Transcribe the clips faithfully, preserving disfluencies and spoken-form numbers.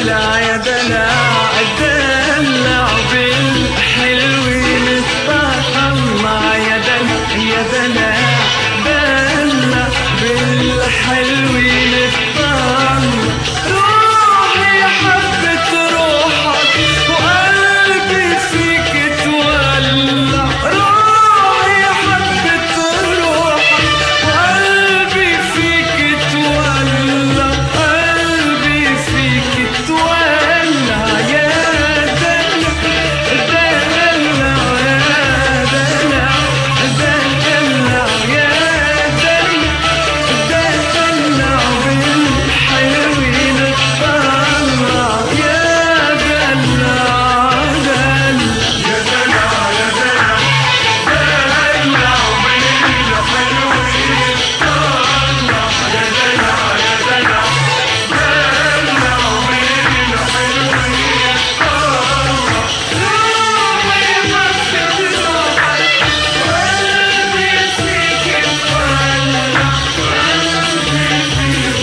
دلع يا دلع دلع بالحلوين اطلع يا دلع يا دلع دلع بالحلوين اطلع روحي حبت روحك وقلبي فيك تولع روحي حبت روحك وقلبي فيك تولع قلبي فيك تولع يا دلع دلع يا دلع دلع يا دلع دلع بالحلوين اطلع يا دلع دلع يا دلع يا دلع دلع بالحلوين طلع يا دلع يا دلع دلع بالحلوين طلع روحي حبت روحك وقلبي فيك تولع قلبي فيك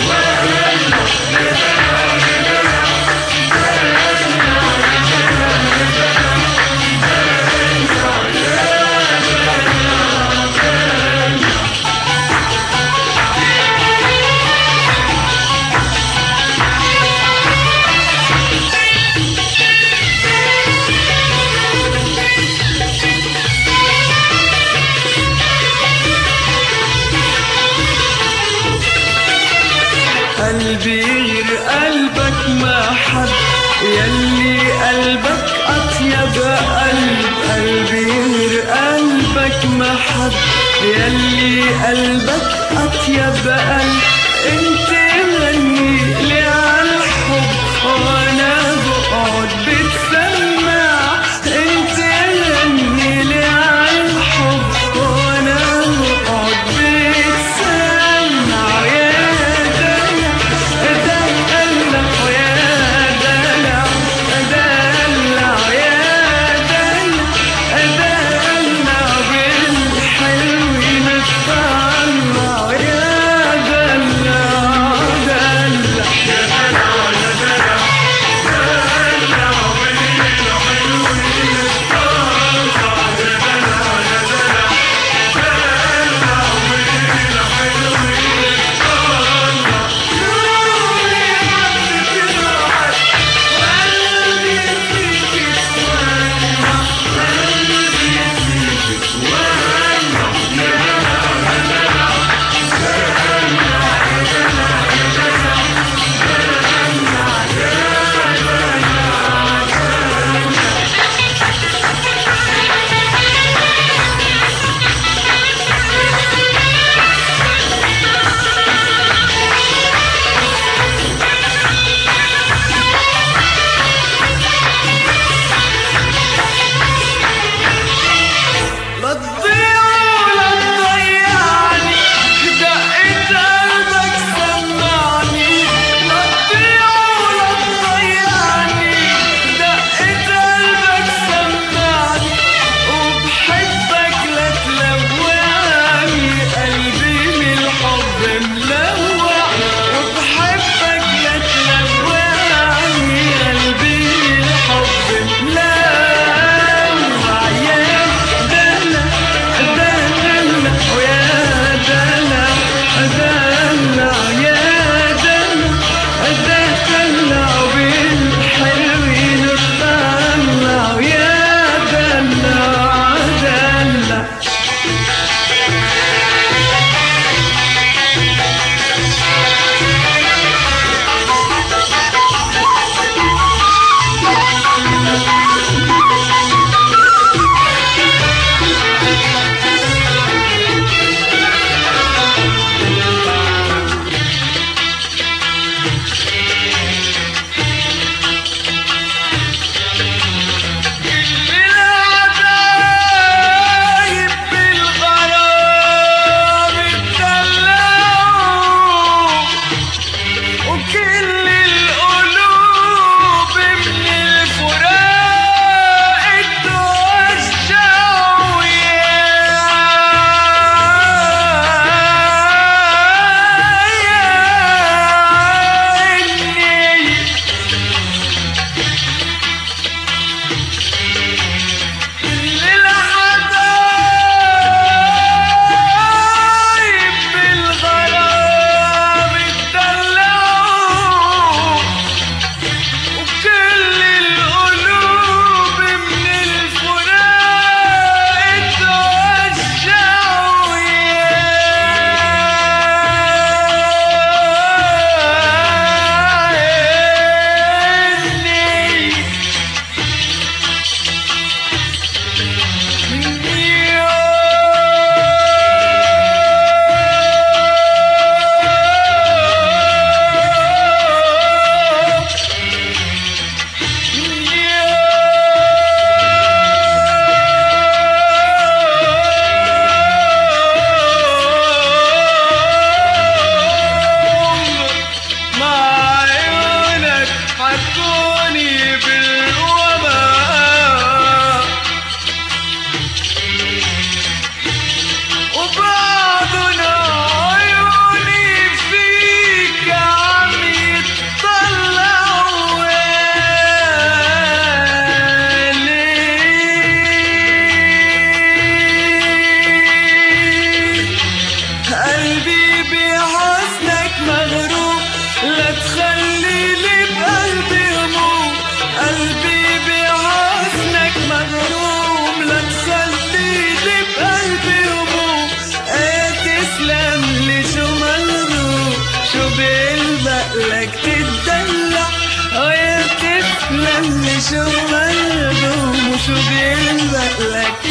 قلبي غير قلبك ما حد يلي قلبك أطيب قلب قلبي غير قلبك ما حد يلي قلبك أطيب قلب انت غني لي عالحب وانا بقعد بتسمع انت غني لي عالحب وانا بقعد بتسمع يا دلع دلع يا دلع دلع يا دلع دلع بالحلوين اطلع يا دلع بقلك تتدلع ويا بتتلم شو مردوم وشو بيلبقلك